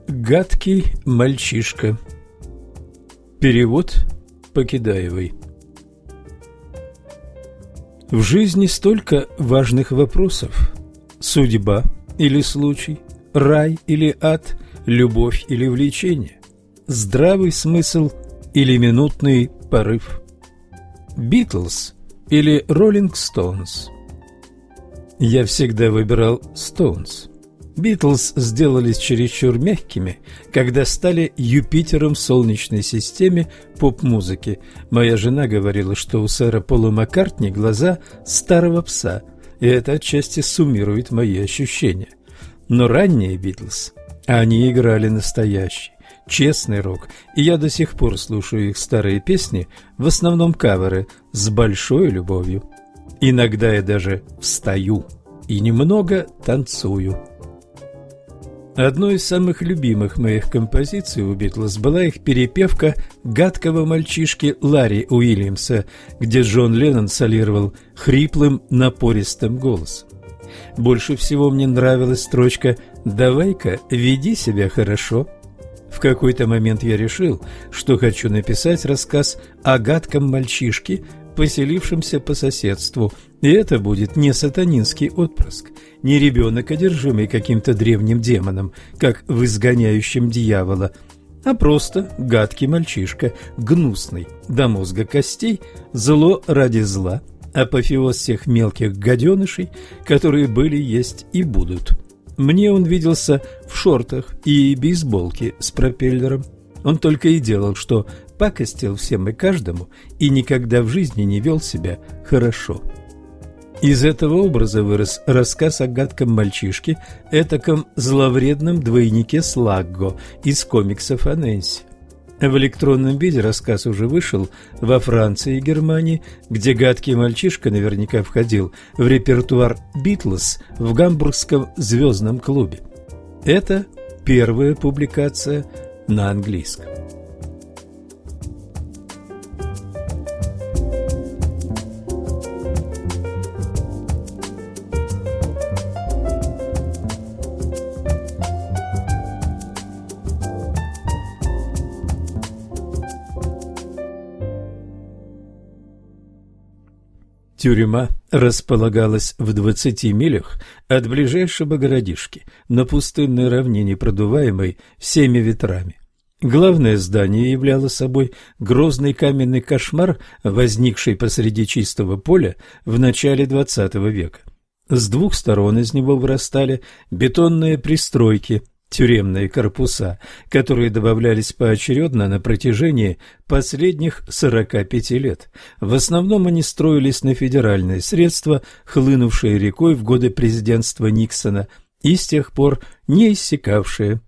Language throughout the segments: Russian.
Гадкий мальчишка. Перевод Покидаевой. В жизни столько важных вопросов: судьба или случай, рай или ад, любовь или влечение, здравый смысл или минутный порыв, Битлз или Роллинг Стоунс. Я всегда выбирал Стоунс. Битлз сделались чересчур мягкими, когда стали Юпитером в Солнечной системе поп-музыки. Моя жена говорила, что у сэра Пола Маккартни глаза старого пса, и это отчасти суммирует мои ощущения. Но ранние Битлз, они играли настоящий, честный рок, и я до сих пор слушаю их старые песни, в основном каверы, с большой любовью. Иногда я даже встаю и немного танцую. Одной из самых любимых моих композиций у Битлз была их перепевка гадкого мальчишки Ларри Уильямса, где Джон Леннон солировал хриплым, напористым голосом. Больше всего мне нравилась строчка «Давай-ка, веди себя хорошо». В какой-то момент я решил, что хочу написать рассказ о гадком мальчишке, поселившемся по соседству, и это будет не сатанинский отпрыск, не ребенок, одержимый каким-то древним демоном, как в «Изгоняющем дьявола», а просто гадкий мальчишка, гнусный до мозга костей, зло ради зла, апофеоз всех мелких гаденышей, которые были, есть и будут. Мне он виделся в шортах и бейсболке с пропеллером. Он только и делал, что пакостил всем и каждому, и никогда в жизни не вел себя хорошо. Из этого образа вырос рассказ о гадком мальчишке, этаком зловредном двойнике Слагго из комиксов о Нэнси. В электронном виде рассказ уже вышел во Франции и Германии, где гадкий мальчишка наверняка входил в репертуар Битлз в гамбургском звездном клубе. Это первая публикация на английском. Тюрьма располагалась в 20 милях от ближайшего городишки на пустынной равнине, продуваемой всеми ветрами. Главное здание являло собой грозный каменный кошмар, возникший посреди чистого поля в начале XX века. С двух сторон из него вырастали бетонные пристройки, тюремные корпуса, которые добавлялись поочередно на протяжении последних 45 лет. В основном они строились на федеральные средства, хлынувшие рекой в годы президентства Никсона и с тех пор не иссякавшие.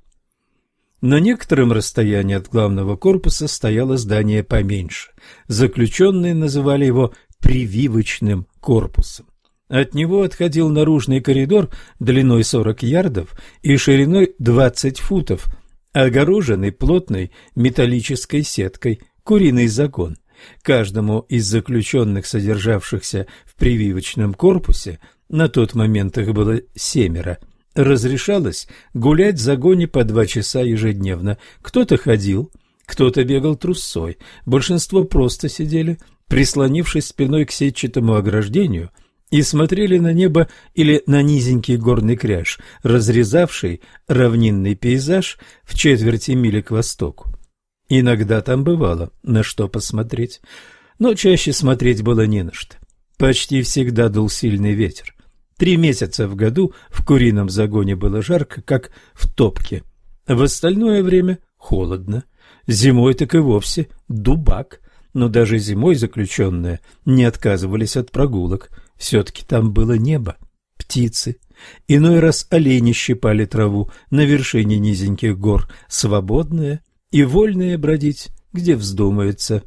На некотором расстоянии от главного корпуса стояло здание поменьше. Заключенные называли его прививочным корпусом. От него отходил наружный коридор длиной 40 ярдов и шириной 20 футов, огороженный плотной металлической сеткой, куриный загон. Каждому из заключенных, содержавшихся в прививочном корпусе, на тот момент их было 7, разрешалось гулять в загоне по 2 часа ежедневно. Кто-то ходил, кто-то бегал трусцой, большинство просто сидели, прислонившись спиной к сетчатому ограждению, и смотрели на небо или на низенький горный кряж, разрезавший равнинный пейзаж в четверти мили к востоку. Иногда там бывало на что посмотреть, но чаще смотреть было не на что. Почти всегда дул сильный ветер. 3 месяца в году в курином загоне было жарко, как в топке. В остальное время холодно. Зимой так и вовсе дубак. Но даже зимой заключенные не отказывались от прогулок. Все-таки там было небо, птицы. Иной раз олени щипали траву на вершине низеньких гор, свободные и вольные бродить, где вздумается.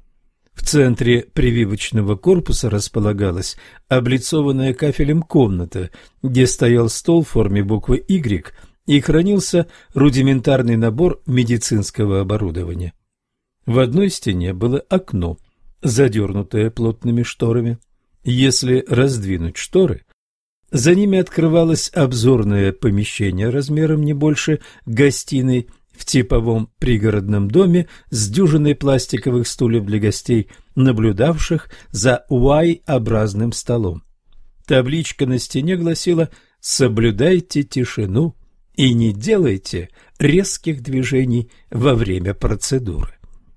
В центре прививочного корпуса располагалась облицованная кафелем комната, где стоял стол в форме буквы «Y» и хранился рудиментарный набор медицинского оборудования. В одной стене было окно, задернутое плотными шторами. Если раздвинуть шторы, За ними открывалось обзорное помещение размером не больше гостиной в типовом пригородном доме с дюжиной пластиковых стульев для гостей, наблюдавших за Y-образным столом. Табличка на стене гласила: «Соблюдайте тишину и не делайте резких движений во время процедуры».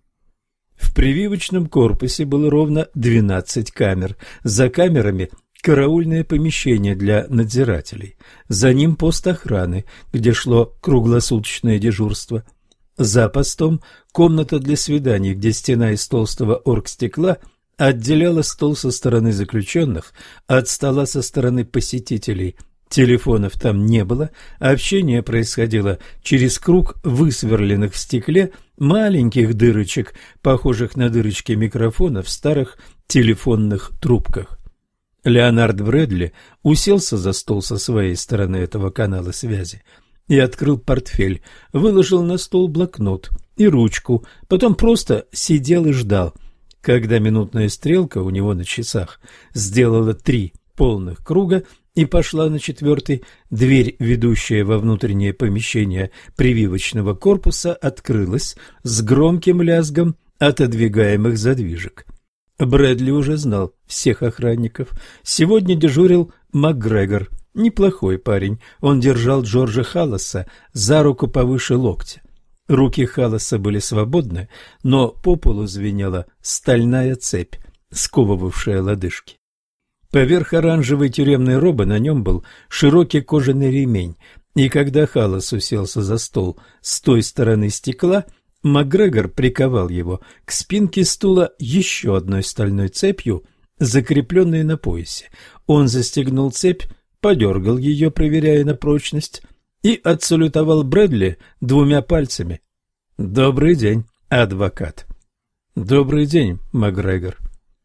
В прививочном корпусе было ровно 12 камер. За камерами караульное помещение для надзирателей. За ним пост охраны, где шло круглосуточное дежурство. За постом комната для свиданий, где стена из толстого оргстекла отделяла стол со стороны заключенных от стола со стороны посетителей. Телефонов там не было, общение происходило через круг высверленных в стекле маленьких дырочек, похожих на дырочки микрофона в старых телефонных трубках. Леонард Брэдли уселся за стол со своей стороны этого канала связи и открыл портфель, выложил на стол блокнот и ручку, потом просто сидел и ждал. Когда минутная стрелка у него на часах сделала 3 полных круга и пошла на 4-й, дверь, ведущая во внутреннее помещение прививочного корпуса, открылась с громким лязгом отодвигаемых задвижек. Брэдли уже знал всех охранников. Сегодня дежурил МакГрегор. Неплохой парень. Он держал Джорджа Халласа за руку повыше локтя. Руки Халласа были свободны, но по полу звенела стальная цепь, сковывавшая лодыжки. Поверх оранжевой тюремной робы на нем был широкий кожаный ремень, и когда Халлас уселся за стол с той стороны стекла, МакГрегор приковал его к спинке стула еще одной стальной цепью, закрепленной на поясе. Он застегнул цепь, подергал ее, проверяя на прочность, и отсалютовал Брэдли 2 пальцами. «Добрый день, адвокат». «Добрый день, МакГрегор».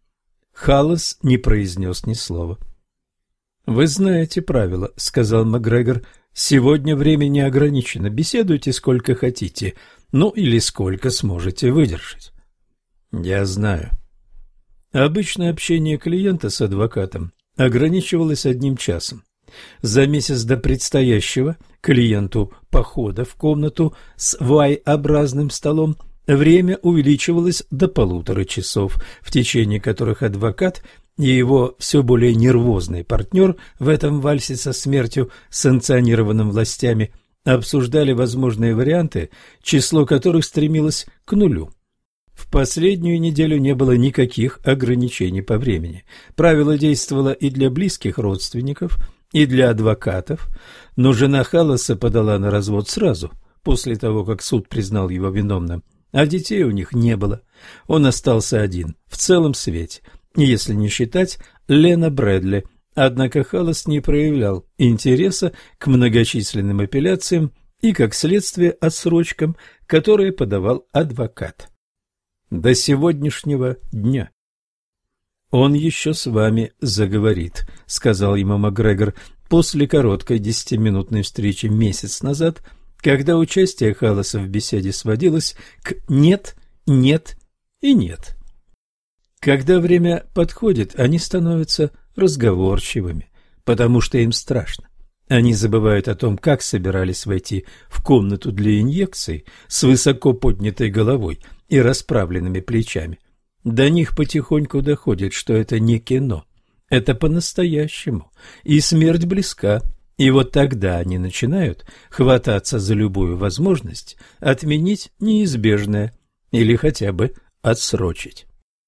Халлас не произнес ни слова. «Вы знаете правила», — сказал МакГрегор. «Сегодня время не ограничено. Беседуйте сколько хотите, ну или сколько сможете выдержать». «Я знаю». Обычно общение клиента с адвокатом ограничивалось 1 часом. За месяц до предстоящего клиенту похода в комнату с Y-образным столом время увеличивалось до 1,5 часов, в течение которых адвокат и его все более нервозный партнер в этом вальсе со смертью, санкционированным властями, обсуждали возможные варианты, число которых стремилось к 0. В последнюю неделю не было никаких ограничений по времени. Правило действовало и для близких родственников, и для адвокатов, но жена Халласа подала на развод сразу, после того, как суд признал его виновным, а детей у них не было. Он остался один в целом свете, если не считать Лена Брэдли. Однако Халлас не проявлял интереса к многочисленным апелляциям и, как следствие, отсрочкам, которые подавал адвокат. До сегодняшнего дня. «Он еще с вами заговорит», — сказал ему МакГрегор после короткой 10-минутной встречи месяц назад, когда участие Халласа в беседе сводилось к «нет, нет и нет». Когда время подходит, они становятся разговорчивыми, потому что им страшно. Они забывают о том, как собирались войти в комнату для инъекций с высоко поднятой головой и расправленными плечами. До них потихоньку доходит, что это не кино, это по-настоящему, и смерть близка, и вот тогда они начинают хвататься за любую возможность отменить неизбежное или хотя бы отсрочить.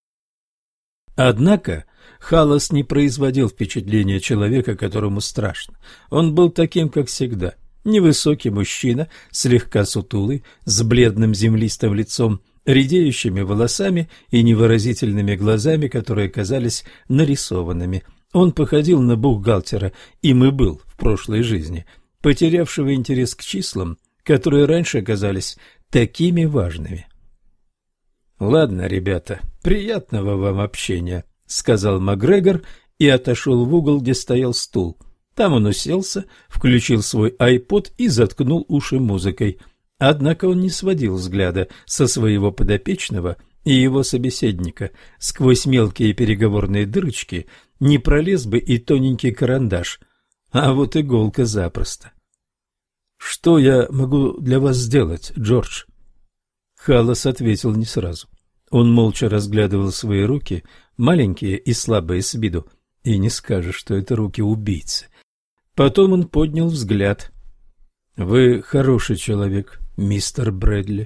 Однако Халлас не производил впечатления человека, которому страшно. Он был таким, как всегда, невысокий мужчина, слегка сутулый, с бледным землистым лицом, редеющими волосами и невыразительными глазами, которые казались нарисованными. Он походил на бухгалтера, им и был в прошлой жизни, потерявшего интерес к числам, которые раньше казались такими важными. «Ладно, ребята, приятного вам общения», — сказал МакГрегор и отошел в угол, где стоял стул. Там он уселся, включил свой айпод и заткнул уши музыкой. Однако он не сводил взгляда со своего подопечного и его собеседника. Сквозь мелкие переговорные дырочки не пролез бы и тоненький карандаш. а вот иголка запросто. «Что я могу для вас сделать, Джордж?» Халлас ответил не сразу. Он молча разглядывал свои руки, маленькие и слабые с виду, и не скажешь, что это руки убийцы. Потом он поднял взгляд. «Вы хороший человек, мистер Брэдли».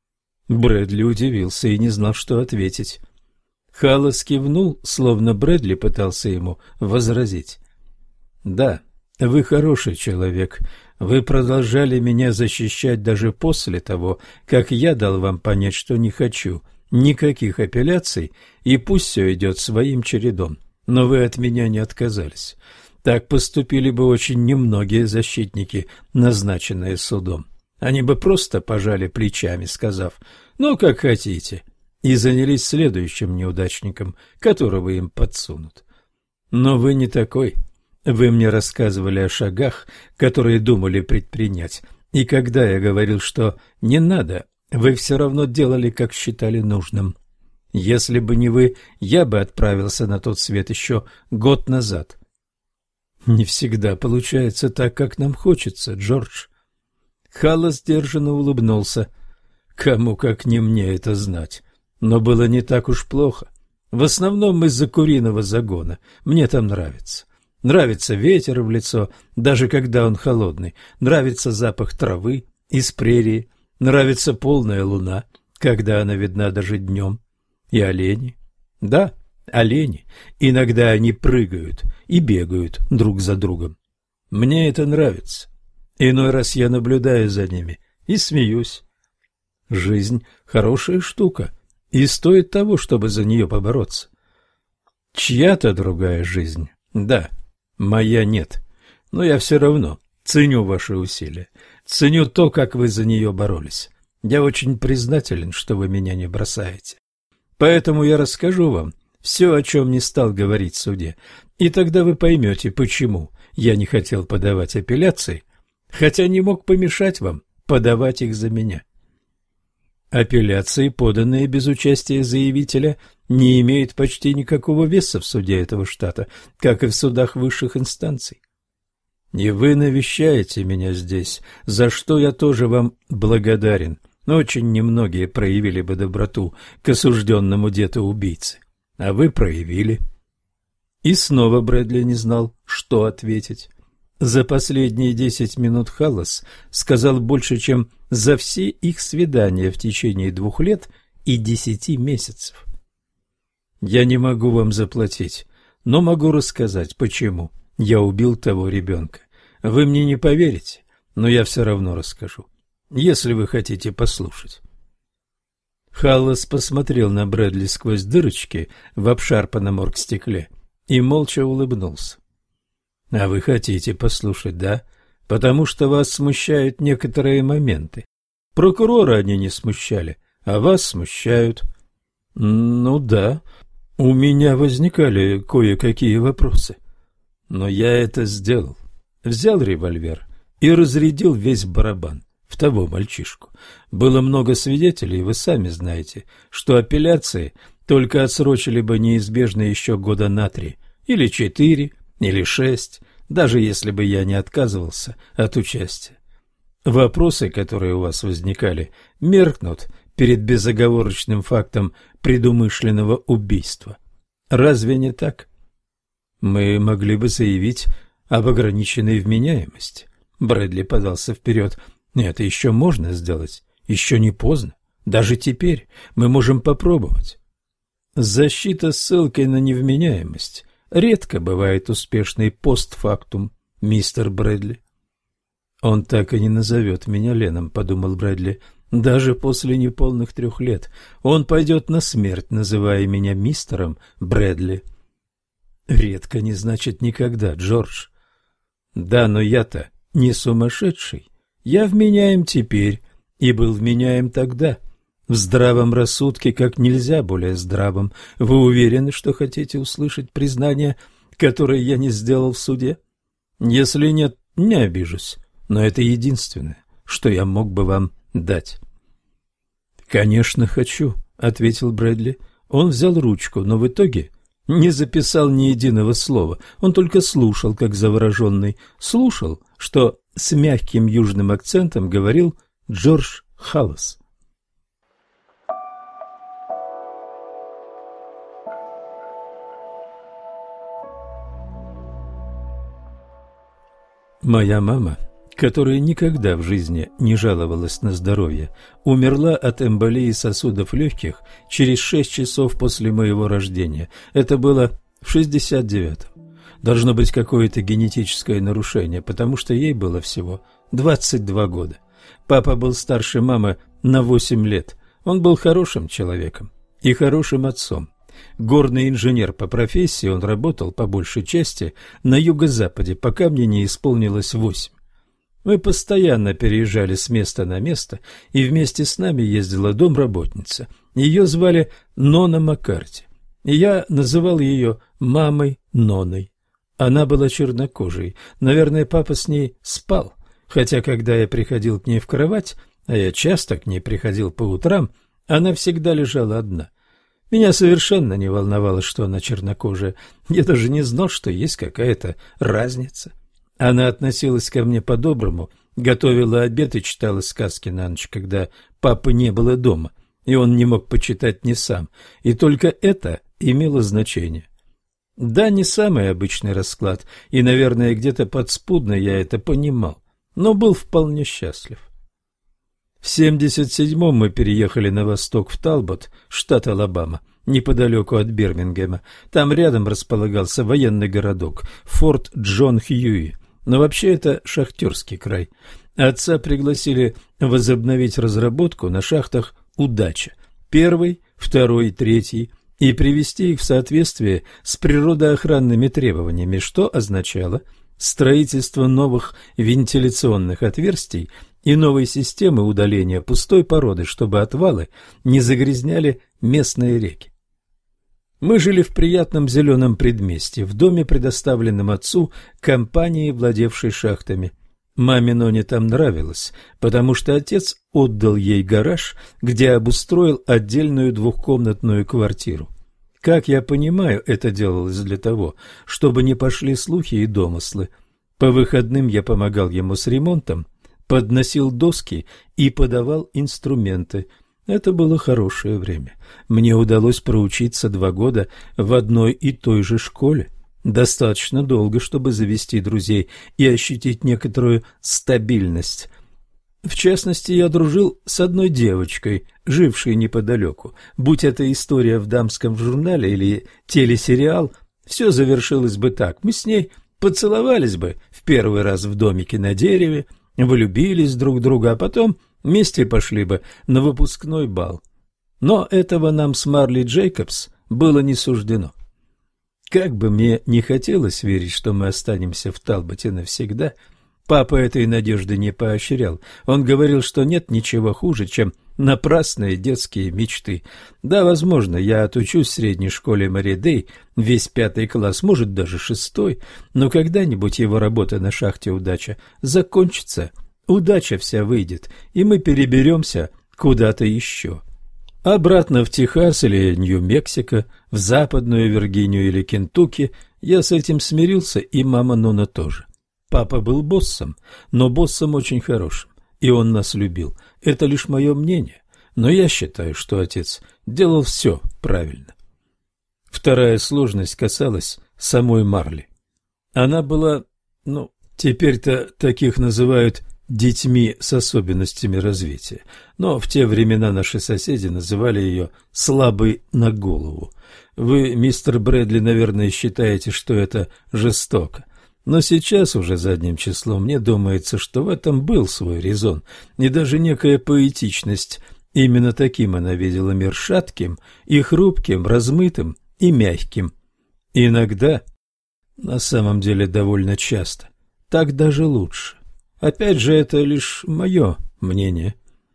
Брэдли удивился и не знал, что ответить. Халлас кивнул, словно Брэдли пытался ему возразить. «Да, вы хороший человек. Вы продолжали меня защищать даже после того, как я дал вам понять, что не хочу никаких апелляций, и пусть все идет своим чередом. Но вы от меня не отказались. Так поступили бы очень немногие защитники, назначенные судом. Они бы просто пожали плечами, сказав: «Ну, как хотите», и занялись следующим неудачником, которого им подсунут. Но вы не такой. Вы мне рассказывали о шагах, которые думали предпринять, и когда я говорил, что не надо, вы все равно делали, как считали нужным. Если бы не вы, я бы отправился на тот свет еще год назад. Не всегда получается так, как нам хочется, Джордж. Халлас сдержанно улыбнулся. Кому, как не мне, это знать. Но было не так уж плохо. В основном из-за куриного загона. Мне там нравится. Нравится ветер в лицо, даже когда он холодный. Нравится запах травы из прерии. Нравится полная луна, когда она видна даже днем. И олени. Да, олени. Иногда они прыгают и бегают друг за другом. Мне это нравится. Иной раз я наблюдаю за ними и смеюсь. Жизнь – хорошая штука, и стоит того, чтобы за нее побороться. Чья-то другая жизнь, да, моя нет, но я все равно ценю ваши усилия, ценю то, как вы за нее боролись. Я очень признателен, что вы меня не бросаете. Поэтому я расскажу вам все, о чем не стал говорить в суде, и тогда вы поймете, почему я не хотел подавать апелляции, хотя не мог помешать вам подавать их за меня. Апелляции, поданные без участия заявителя, не имеют почти никакого веса в суде этого штата, как и в судах высших инстанций. И вы навещаете меня здесь, за что я тоже вам благодарен. Очень немногие проявили бы доброту к осужденному детоубийце, а вы проявили. И снова Брэдли не знал, что ответить. За последние 10 минут Халлас сказал больше, чем за все их свидания в течение 2 лет и 10 месяцев. Я не могу вам заплатить, но могу рассказать, почему я убил того ребенка. Вы мне не поверите, но я все равно расскажу, если вы хотите послушать. Халлас посмотрел на Брэдли сквозь дырочки в обшарпанном оргстекле и молча улыбнулся. А вы хотите послушать, да? Потому что вас смущают некоторые моменты. Прокурора они не смущали, а вас смущают. Ну да, у меня возникали кое-какие вопросы. Но я это сделал. Взял револьвер и разрядил весь барабан в того мальчишку. Было много свидетелей, вы сами знаете, что апелляции только отсрочили бы неизбежно еще года на 3 или 4, или 6, даже если бы я не отказывался от участия. Вопросы, которые у вас возникали, меркнут перед безоговорочным фактом предумышленного убийства. Разве не так? Мы могли бы заявить об ограниченной вменяемости. Брэдли подался вперед. Это еще можно сделать, еще не поздно. Даже теперь мы можем попробовать. Защита с ссылкой на невменяемость редко бывает успешной постфактум, мистер Брэдли. Он так и не назовет меня Леном, подумал Брэдли. Даже после неполных 3 лет он пойдет на смерть, называя меня мистером Брэдли. Редко не значит никогда, Джордж. Да, но я-то не сумасшедший. Я вменяем теперь и был вменяем тогда. В здравом рассудке как нельзя более здравом. Вы уверены, что хотите услышать признание, которое я не сделал в суде? Если нет, не обижусь, но это единственное, что я мог бы вам дать. «Конечно, хочу», — ответил Брэдли. Он взял ручку, но в итоге не записал ни единого слова. Он только слушал, как завороженный. Слушал, что с мягким южным акцентом говорил Джордж Халлас. Моя мама, которая никогда в жизни не жаловалась на здоровье, умерла от эмболии сосудов легких через 6 часов после моего рождения. Это было в 69-м. Должно быть какое-то генетическое нарушение, потому что ей было всего 22 года. Папа был старше мамы на 8 лет. Он был хорошим человеком и хорошим отцом. Горный инженер по профессии, он работал по большей части на юго-западе, пока мне не исполнилось 8. Мы постоянно переезжали с места на место, и вместе с нами ездила домработница. Ее звали Нона Маккарти, и я называл ее мамой Ноной. Она была чернокожей. Наверное, папа с ней спал, хотя когда я приходил к ней в кровать, а я часто к ней приходил по утрам, она всегда лежала одна. Меня совершенно не волновало, что она чернокожая. Я даже не знал, что есть какая-то разница. Она относилась ко мне по-доброму, готовила обед и читала сказки на ночь, когда папы не было дома, и он не мог почитать ни сам. И только это имело значение. Да, не самый обычный расклад, и, наверное, где-то подспудно я это понимал, но был вполне счастлив. В 77-м мы переехали на восток в Талбот, штат Алабама, неподалеку от Бирмингема. Там рядом располагался военный городок Форт Джон Хьюи, но вообще это шахтерский край. Отца пригласили возобновить разработку на шахтах «Удача» 1, 2, 3 и привести их в соответствие с природоохранными требованиями, что означало строительство новых вентиляционных отверстий и новой системы удаления пустой породы, чтобы отвалы не загрязняли местные реки. Мы жили в приятном зеленом предместье, в доме, предоставленном отцу компании, владевшей шахтами. Маме Ноне там нравилось, потому что отец отдал ей гараж, где обустроил отдельную двухкомнатную квартиру. Как я понимаю, это делалось для того, чтобы не пошли слухи и домыслы. По выходным я помогал ему с ремонтом, подносил доски и подавал инструменты. Это было хорошее время. Мне удалось проучиться 2 года в одной и той же школе. Достаточно долго, чтобы завести друзей и ощутить некоторую стабильность. В частности, я дружил с одной девочкой, жившей неподалеку. Будь это история в дамском журнале или телесериал, все завершилось бы так. Мы с ней поцеловались бы в первый раз в домике на дереве, влюбились друг в друга, а потом вместе пошли бы на выпускной бал. Но этого нам с Марли Джейкобс было не суждено. Как бы мне не хотелось верить, что мы останемся в Талботе навсегда, папа этой надежды не поощрял. Он говорил, что нет ничего хуже, чем напрасные детские мечты. Да, возможно, я отучусь в средней школе Мэри Дэй весь 5 класс, может, даже 6, но когда-нибудь его работа на шахте «Удача» закончится, удача вся выйдет, и мы переберемся куда-то еще. Обратно в Техас или Нью-Мексико, в Западную Виргинию или Кентукки, я с этим смирился, и мама Нона тоже. Папа был боссом, но боссом очень хорошим, и он нас любил. Это лишь мое мнение, но я считаю, что отец делал все правильно. Вторая сложность касалась самой Марли. Она была, теперь-то таких называют детьми с особенностями развития, но в те времена наши соседи называли ее «слабой на голову». Вы, мистер Брэдли, наверное, считаете, что это жестоко. Но сейчас уже задним числом мне думается, что в этом был свой резон и даже некая поэтичность. Именно таким она видела мир шатким и хрупким, размытым и мягким. Иногда, на самом деле довольно часто, так даже лучше. Опять же, это лишь мое мнение.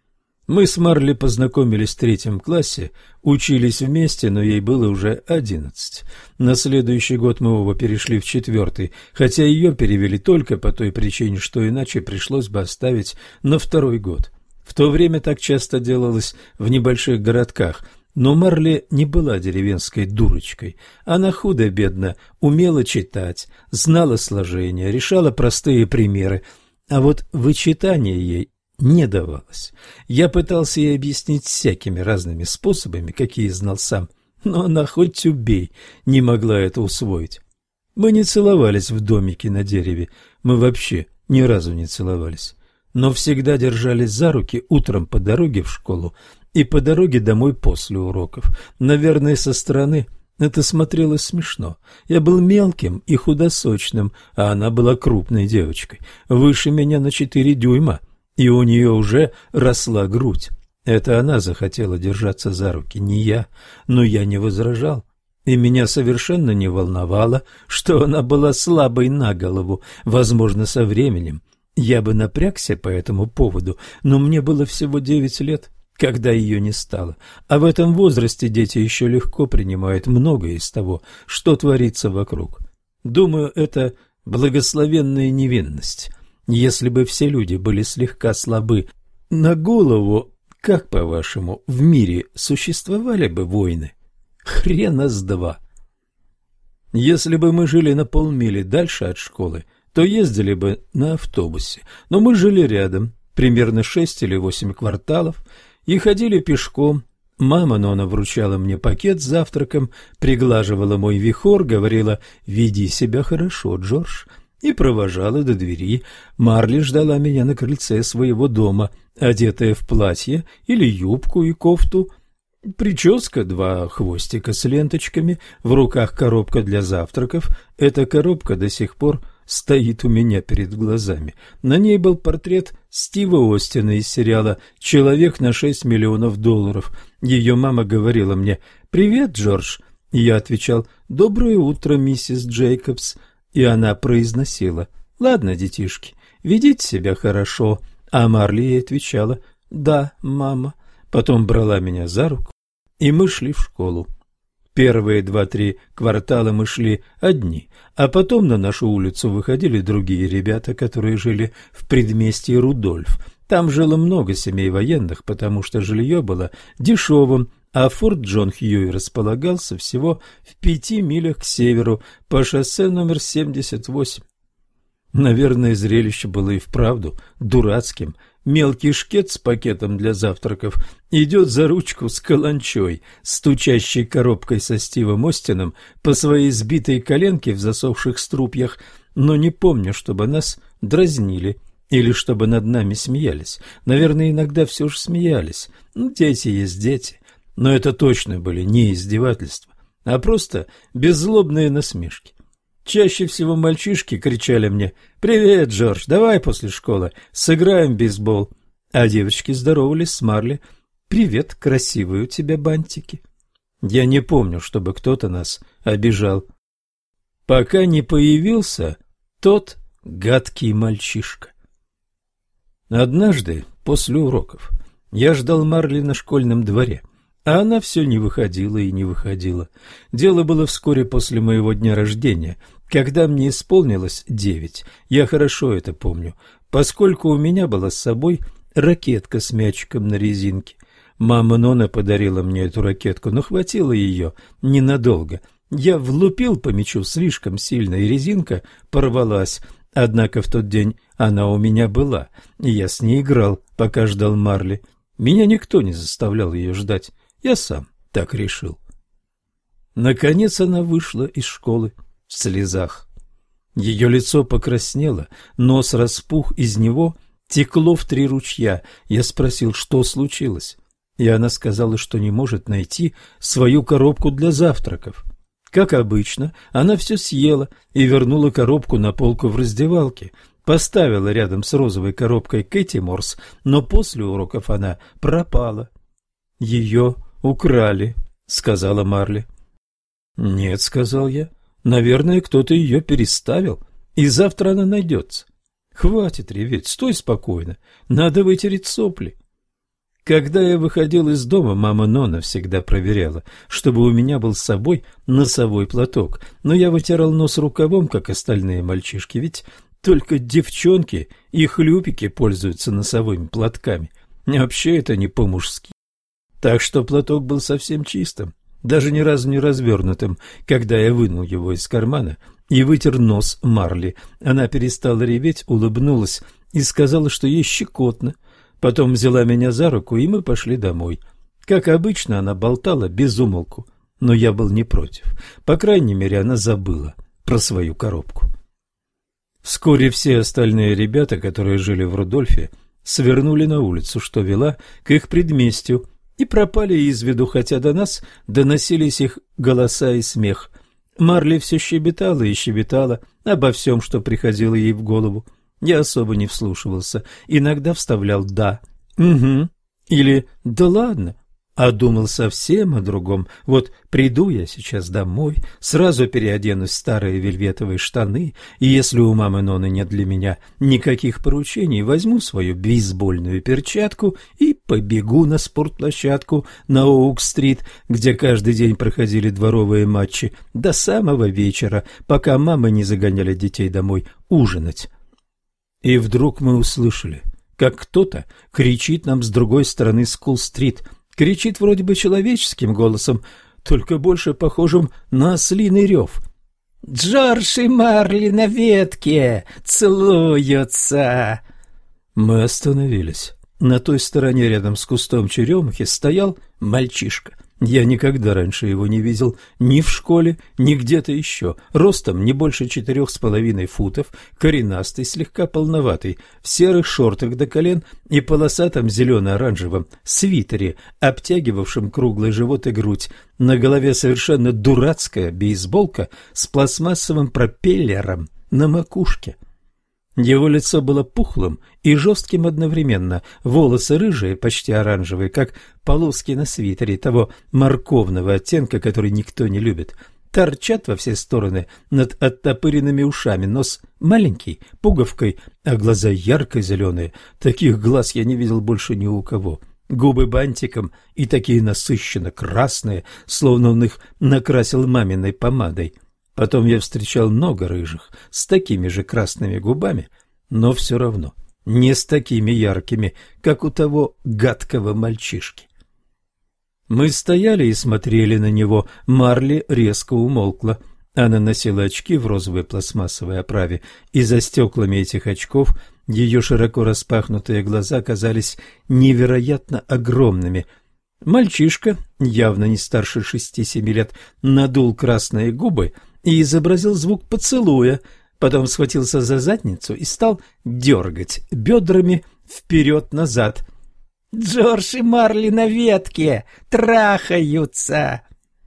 Мы с Марли познакомились в 3 классе, учились вместе, но ей было уже 11. На следующий год мы оба перешли в 4, хотя ее перевели только по той причине, что иначе пришлось бы оставить на 2 год. В то время так часто делалось в небольших городках. Но Марли не была деревенской дурочкой. Она худо-бедно умела читать, знала сложения, решала простые примеры, а вот вычитание ей не давалось. Я пытался ей объяснить всякими разными способами, какие знал сам, но она хоть убей, не могла это усвоить. Мы не целовались в домике на дереве, мы вообще ни разу не целовались, но всегда держались за руки утром по дороге в школу и по дороге домой после уроков. Наверное, со стороны это смотрелось смешно. Я был мелким и худосочным, а она была крупной девочкой, выше меня на 4 дюйма, и у нее уже росла грудь. Это она захотела держаться за руки, не я, но я не возражал. И меня совершенно не волновало, что она была слабой на голову. Возможно, со временем я бы напрягся по этому поводу, но мне было всего 9 лет, когда ее не стало. А в этом возрасте дети еще легко принимают многое из того, что творится вокруг. Думаю, это благословенная невинность. Если бы все люди были слегка слабы на голову, как, по-вашему, в мире существовали бы войны? Хрена с два. Если бы мы жили на полмили дальше от школы, то ездили бы на автобусе. Но мы жили рядом, примерно 6 или 8 кварталов, и ходили пешком. Мама Нона вручала мне пакет с завтраком, приглаживала мой вихор, говорила: «Веди себя хорошо, Джордж», и провожала до двери. Марли ждала меня на крыльце своего дома, одетая в платье или юбку и кофту, прическа, 2 хвостика с ленточками, в руках коробка для завтраков. Эта коробка до сих пор стоит у меня перед глазами. На ней был портрет Стива Остина из сериала «Человек на $6 миллионов». Ее мама говорила мне: «Привет, Джордж». И я отвечал: «Доброе утро, миссис Джейкобс». И она произносила: «Ладно, детишки, ведите себя хорошо». А Марли ей отвечала: «Да, мама». Потом брала меня за руку, и мы шли в школу. Первые 2-3 квартала мы шли одни, а потом на нашу улицу выходили другие ребята, которые жили в предместье Рудольф. Там жило много семей военных, потому что жилье было дешевым, а форт Джон Хьюи располагался всего в 5 милях к северу по шоссе номер 78. Наверное, зрелище было и вправду дурацким. Мелкий шкет с пакетом для завтраков идет за ручку с каланчой, стучащей коробкой со Стивом Остином по своей сбитой коленке в засохших струпьях, но не помню, чтобы нас дразнили или чтобы над нами смеялись. Наверное, иногда все же смеялись. Дети есть дети, но это точно были не издевательства, а просто беззлобные насмешки. Чаще всего мальчишки кричали мне: «Привет, Джордж, давай после школы сыграем в бейсбол». А девочки здоровались с Марли: «Привет, красивые у тебя бантики». Я не помню, чтобы кто-то нас обижал, пока не появился тот гадкий мальчишка. Однажды после уроков я ждал Марли на школьном дворе, а она все не выходила и не выходила. Дело было вскоре после моего дня рождения, когда мне исполнилось 9. Я хорошо это помню, поскольку у меня была с собой ракетка с мячиком на резинке. Мама Нона подарила мне эту ракетку, но хватило ее ненадолго. Я влупил по мячу слишком сильно, и резинка порвалась. Однако в тот день она у меня была, и я с ней играл, пока ждал Марли. Меня никто не заставлял ее ждать, я сам так решил. Наконец она вышла из школы в слезах. Ее лицо покраснело, нос распух, из него текло в 3 ручья. Я спросил, что случилось, и она сказала, что не может найти свою коробку для завтраков. Как обычно, она все съела и вернула коробку на полку в раздевалке. Поставила рядом с розовой коробкой Кэти Морс, но после уроков она пропала. «Ее украли», — сказала Марли. «Нет», — сказал я, — «наверное, кто-то ее переставил, и завтра она найдется. Хватит реветь, стой спокойно, надо вытереть сопли». Когда я выходил из дома, мама Нона всегда проверяла, чтобы у меня был с собой носовой платок, но я вытирал нос рукавом, как остальные мальчишки, ведь только девчонки и хлюпики пользуются носовыми платками. Вообще это не по-мужски. так что платок был совсем чистым, даже ни разу не развернутым. Когда я вынул его из кармана и вытер нос Марли, она перестала реветь, улыбнулась и сказала, что ей щекотно. Потом взяла меня за руку, и мы пошли домой. Как обычно, она болтала без умолку, но я был не против. По крайней мере, она забыла про свою коробку. Вскоре все остальные ребята, которые жили в Рудольфе, свернули на улицу, что вела к их предместью, и пропали из виду, хотя до нас доносились их голоса и смех. Марли все щебетала и щебетала обо всем, что приходило ей в голову. Я особо не вслушивался, иногда вставлял «да», «угу» или «да ладно», а думал совсем о другом. Вот приду я сейчас домой, сразу переоденусь в старые вельветовые штаны, и если у мамы Ноны нет для меня никаких поручений, возьму свою бейсбольную перчатку и побегу на спортплощадку на Оук-стрит, где каждый день проходили дворовые матчи, до самого вечера, пока мамы не загоняли детей домой ужинать. И вдруг мы услышали, как кто-то кричит нам с другой стороны Скул-стрит. Кричит вроде бы человеческим голосом, только больше похожим на ослиный рев. «Джордж и Марли на ветке целуются!» Мы остановились. На той стороне рядом с кустом черемухи стоял мальчишка. Я никогда раньше его не видел ни в школе, ни где-то еще. Ростом не больше 4,5 футов, коренастый, слегка полноватый, в серых шортах до колен и полосатом зелено-оранжевом свитере, обтягивавшем круглый живот и грудь. На голове совершенно дурацкая бейсболка с пластмассовым пропеллером на макушке. Его лицо было пухлым и жестким одновременно, волосы рыжие, почти оранжевые, как полоски на свитере того морковного оттенка, который никто не любит, торчат во все стороны над оттопыренными ушами, нос маленький, пуговкой, а глаза ярко-зеленые. Таких глаз я не видел больше ни у кого. Губы бантиком и такие насыщенно красные, словно он их накрасил маминой помадой. Потом я встречал много рыжих с такими же красными губами, но все равно не с такими яркими, как у того гадкого мальчишки. Мы стояли и смотрели на него. Марли резко умолкла. Она носила очки в розовой пластмассовой оправе, и за стеклами этих очков ее широко распахнутые глаза казались невероятно огромными. Мальчишка, явно не старше 6-7 лет, надул красные губы и изобразил звук поцелуя, потом схватился за задницу и стал дергать бедрами вперед-назад. «Джордж и Марли на ветке трахаются!»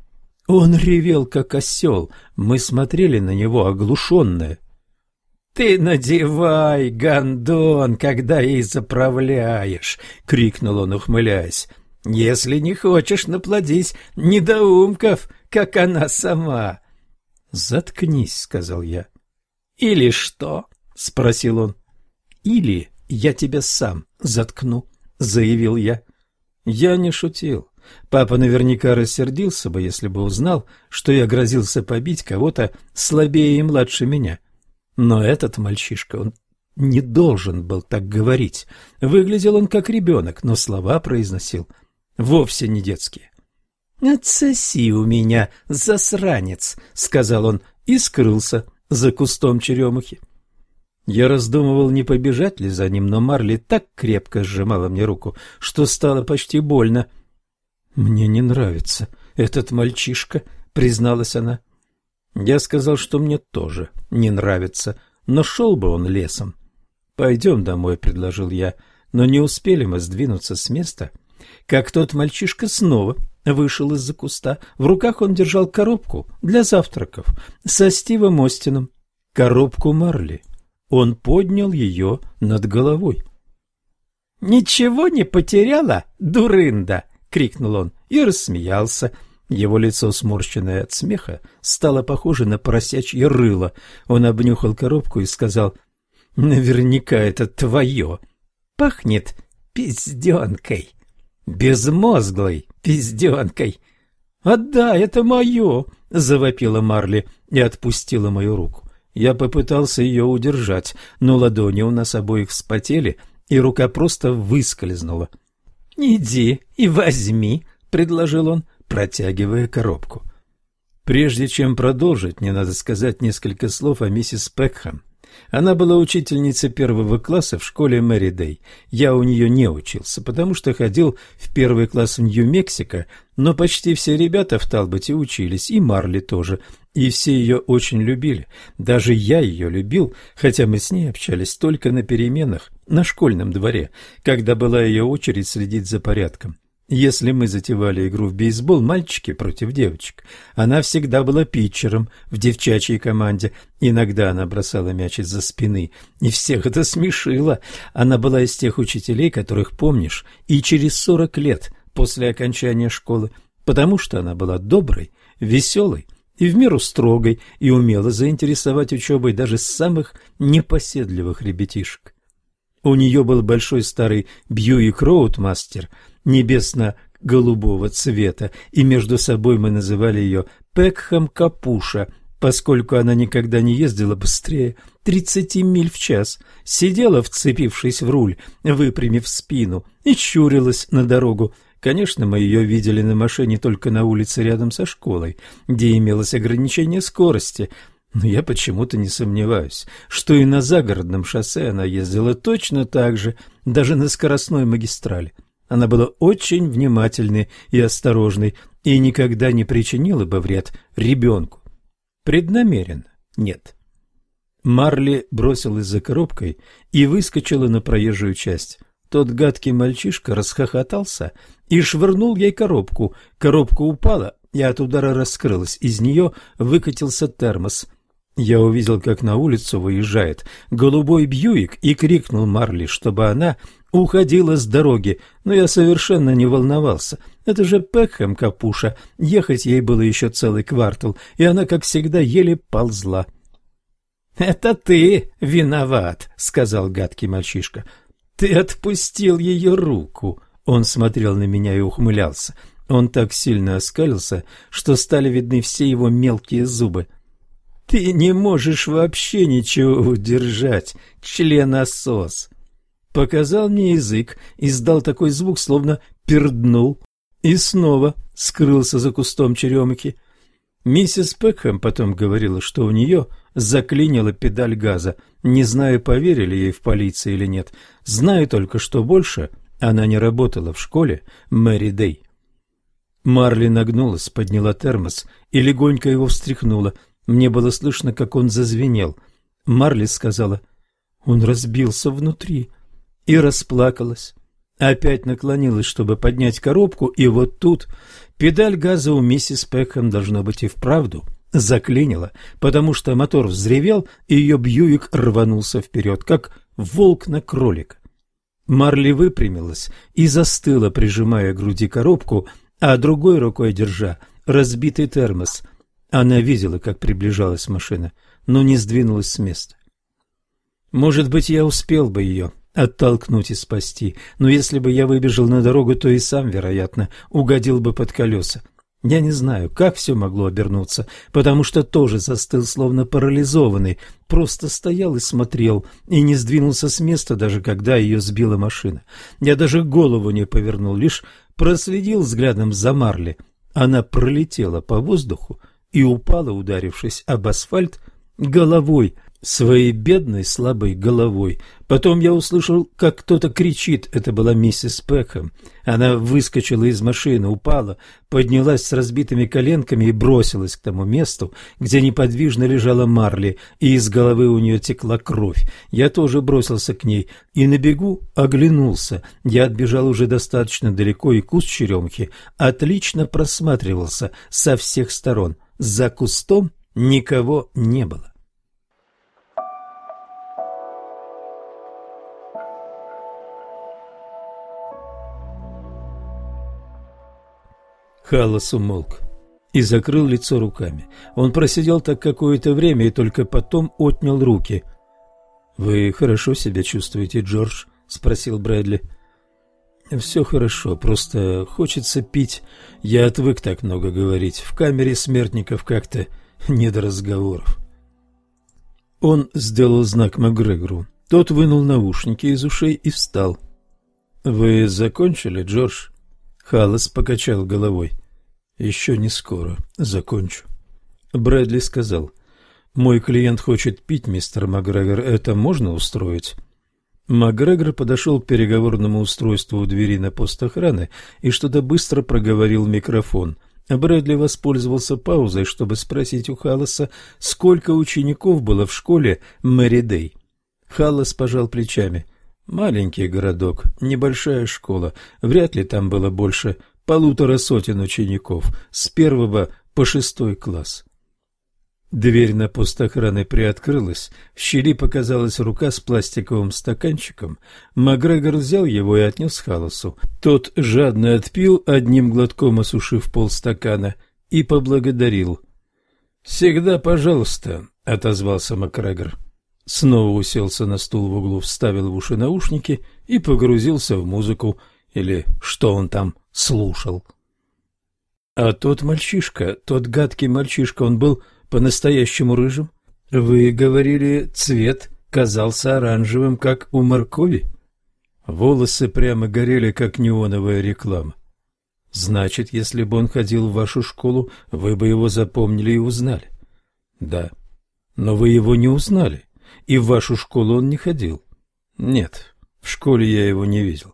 Он ревел, как осел. Мы смотрели на него, оглушенные. «Ты надевай, гондон, когда ей заправляешь!» — крикнул он, ухмыляясь. «Если не хочешь наплодить недоумков, как она сама!» «Заткнись», — сказал я. «Или что?» — спросил он. «Или я тебя сам заткну», — заявил я. Я не шутил. Папа наверняка рассердился бы, если бы узнал, что я грозился побить кого-то слабее и младше меня. Но этот мальчишка, он не должен был так говорить. Выглядел он как ребенок, но слова произносил вовсе не детские. «Отсоси у меня, засранец», — сказал он и скрылся за кустом черемухи. Я раздумывал, не побежать ли за ним, но Марли так крепко сжимала мне руку, что стало почти больно. «Мне не нравится этот мальчишка», — призналась она. Я сказал, что мне тоже не нравится, но шел бы он лесом. «Пойдем домой», — предложил я, но не успели мы сдвинуться с места, как тот мальчишка снова вышел из-за куста. В руках он держал коробку для завтраков со Стивом Остином, коробку Марли. Он поднял ее над головой. «Ничего не потеряла, дурында!» — крикнул он и рассмеялся. Его лицо, сморщенное от смеха, стало похоже на поросячье рыло. Он обнюхал коробку и сказал: «Наверняка это твое. Пахнет пизденкой, безмозглой пизденкой». «Да, это мое!» — завопила Марли и отпустила мою руку. Я попытался ее удержать, но ладони у нас обоих вспотели, и рука просто выскользнула. «Иди и возьми», — предложил он, протягивая коробку. Прежде чем продолжить, мне надо сказать несколько слов о миссис Пекхэм. Она была учительницей 1 класса в школе Мэри Дэй. Я у нее не учился, потому что ходил в 1 класс в Нью-Мексико, но почти все ребята в Талботе учились, и Марли тоже, и все ее очень любили. Даже я ее любил, хотя мы с ней общались только на переменах на школьном дворе, когда была ее очередь следить за порядком. Если мы затевали игру в бейсбол мальчики против девочек, она всегда была питчером в девчачьей команде. Иногда она бросала мяч из-за спины, и всех это смешило. Она была из тех учителей, которых помнишь и через 40 лет после окончания школы, потому что она была доброй, веселой и в меру строгой, и умела заинтересовать учебой даже самых непоседливых ребятишек. У нее был большой старый Бьюик Роудмастер небесно-голубого цвета, и между собой мы называли ее Пекхэм-Капуша, поскольку она никогда не ездила быстрее 30 миль в час, сидела, вцепившись в руль, выпрямив спину, и щурилась на дорогу. Конечно, мы ее видели на машине только на улице рядом со школой, где имелось ограничение скорости, но я почему-то не сомневаюсь, что и на загородном шоссе она ездила точно так же, даже на скоростной магистрали. Она была очень внимательной и осторожной и никогда не причинила бы вред ребенку. Преднамеренно нет. Марли бросилась за коробкой и выскочила на проезжую часть. Тот гадкий мальчишка расхохотался и швырнул ей коробку. Коробка упала и от удара раскрылась. Из нее выкатился термос. Я увидел, как на улицу выезжает голубой Бьюик, и крикнул Марли, чтобы она уходила с дороги, но я совершенно не волновался. Это же Пекхэм, Капуша, ехать ей было еще целый квартал, и она, как всегда, еле ползла. «Это ты виноват», — сказал гадкий мальчишка. «Ты отпустил ее руку». Он смотрел на меня и ухмылялся. Он так сильно оскалился, что стали видны все его мелкие зубы. «Ты не можешь вообще ничего удержать, членосос!» Показал мне язык, издал такой звук, словно перднул, и снова скрылся за кустом черемухи. Миссис Пекхэм потом говорила, что у нее заклинила педаль газа. Не знаю, поверили ей в полиции или нет. Знаю только, что больше она не работала в школе Мэри Дэй. Марли нагнулась, подняла термос и легонько его встряхнула. Мне было слышно, как он зазвенел. Марли сказала: «Он разбился внутри», и расплакалась. Опять наклонилась, чтобы поднять коробку, и вот тут педаль газа у миссис Пекхэм, должно быть, и вправду заклинила, потому что мотор взревел, и ее Бьюик рванулся вперед, как волк на кролика. Марли выпрямилась и застыла, прижимая к груди коробку, а другой рукой держа разбитый термос. Она видела, как приближалась машина, но не сдвинулась с места. Может быть, я успел бы ее оттолкнуть и спасти, но если бы я выбежал на дорогу, то и сам, вероятно, угодил бы под колеса. Я не знаю, как все могло обернуться, потому что тоже застыл, словно парализованный, просто стоял и смотрел, и не сдвинулся с места, даже когда ее сбила машина. Я даже голову не повернул, лишь проследил взглядом за Марли. Она пролетела по воздуху и упала, ударившись об асфальт головой, своей бедной слабой головой. Потом я услышал, как кто-то кричит. Это была миссис Пекхэм. Она выскочила из машины, упала, поднялась с разбитыми коленками и бросилась к тому месту, где неподвижно лежала Марли, и из головы у нее текла кровь. Я тоже бросился к ней и на бегу оглянулся. Я отбежал уже достаточно далеко, и куст черемухи отлично просматривался со всех сторон. За кустом никого не было. Халлас умолк и закрыл лицо руками. Он просидел так какое-то время и только потом отнял руки. «Вы хорошо себя чувствуете, Джордж?» — спросил Брэдли. «Все хорошо, просто хочется пить. Я отвык так много говорить. В камере смертников как-то не до разговоров». Он сделал знак Макгрегору. Тот вынул наушники из ушей и встал. «Вы закончили, Джордж?» Халлас покачал головой. «Еще не скоро. Закончу». Брэдли сказал: «Мой клиент хочет пить, мистер Макгрегор. Это можно устроить?» Макгрегор подошел к переговорному устройству у двери на пост охраны и что-то быстро проговорил в микрофон. Брэдли воспользовался паузой, чтобы спросить у Халласа, сколько учеников было в школе Мэри Дэй. Халлас пожал плечами. «Маленький городок, небольшая школа. Вряд ли там было больше 150 учеников с 1 по 6 класс». Дверь на пост охраны приоткрылась, в щели показалась рука с пластиковым стаканчиком. Макгрегор взял его и отнес Халласу. Тот жадно отпил, одним глотком осушив полстакана, и поблагодарил. «Всегда пожалуйста», — отозвался Макгрегор. Снова уселся на стул в углу, вставил в уши наушники и погрузился в музыку, или что он там слушал. А тот мальчишка, тот гадкий мальчишка, он был по-настоящему рыжим? Вы говорили, цвет казался оранжевым, как у моркови? Волосы прямо горели, как неоновая реклама. Значит, если бы он ходил в вашу школу, вы бы его запомнили и узнали. Да, но вы его не узнали, и в вашу школу он не ходил. Нет, в школе я его не видел.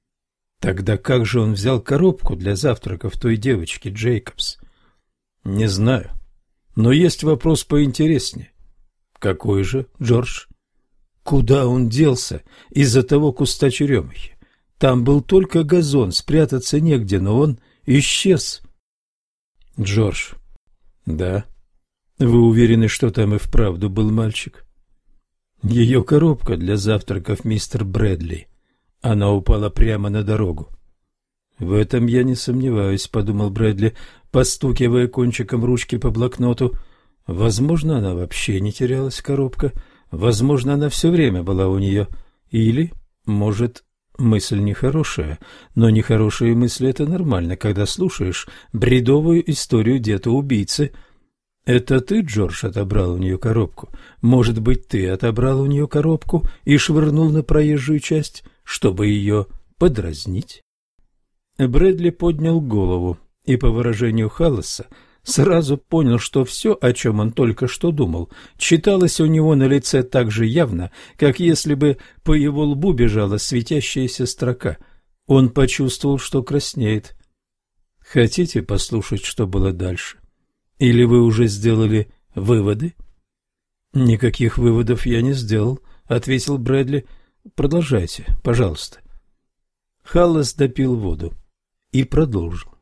Тогда как же он взял коробку для завтраков той девочки Джейкобс? Не знаю. Но есть вопрос поинтереснее. Какой же, Джордж? Куда он делся из-за того куста черемухи? Там был только газон, спрятаться негде, но он исчез. Джордж. Да. Вы уверены, что там и вправду был мальчик? Ее коробка для завтраков, мистер Брэдли. Она упала прямо на дорогу. В этом я не сомневаюсь, подумал Брэдли, постукивая кончиком ручки по блокноту. Возможно, она вообще не терялась, коробка. Возможно, она все время была у нее. Или, может, мысль нехорошая. Но нехорошие мысли — это нормально, когда слушаешь бредовую историю деда-убийцы. Это ты, Джордж, отобрал у нее коробку? Может быть, ты отобрал у нее коробку и швырнул на проезжую часть, чтобы ее подразнить? Брэдли поднял голову и по выражению Халласа сразу понял, что все, о чем он только что думал, читалось у него на лице так же явно, как если бы по его лбу бежала светящаяся строка. Он почувствовал, что краснеет. Хотите послушать, что было дальше? Или вы уже сделали выводы? Никаких выводов я не сделал, ответил Брэдли. Продолжайте, пожалуйста. Халлас допил воду и продолжил.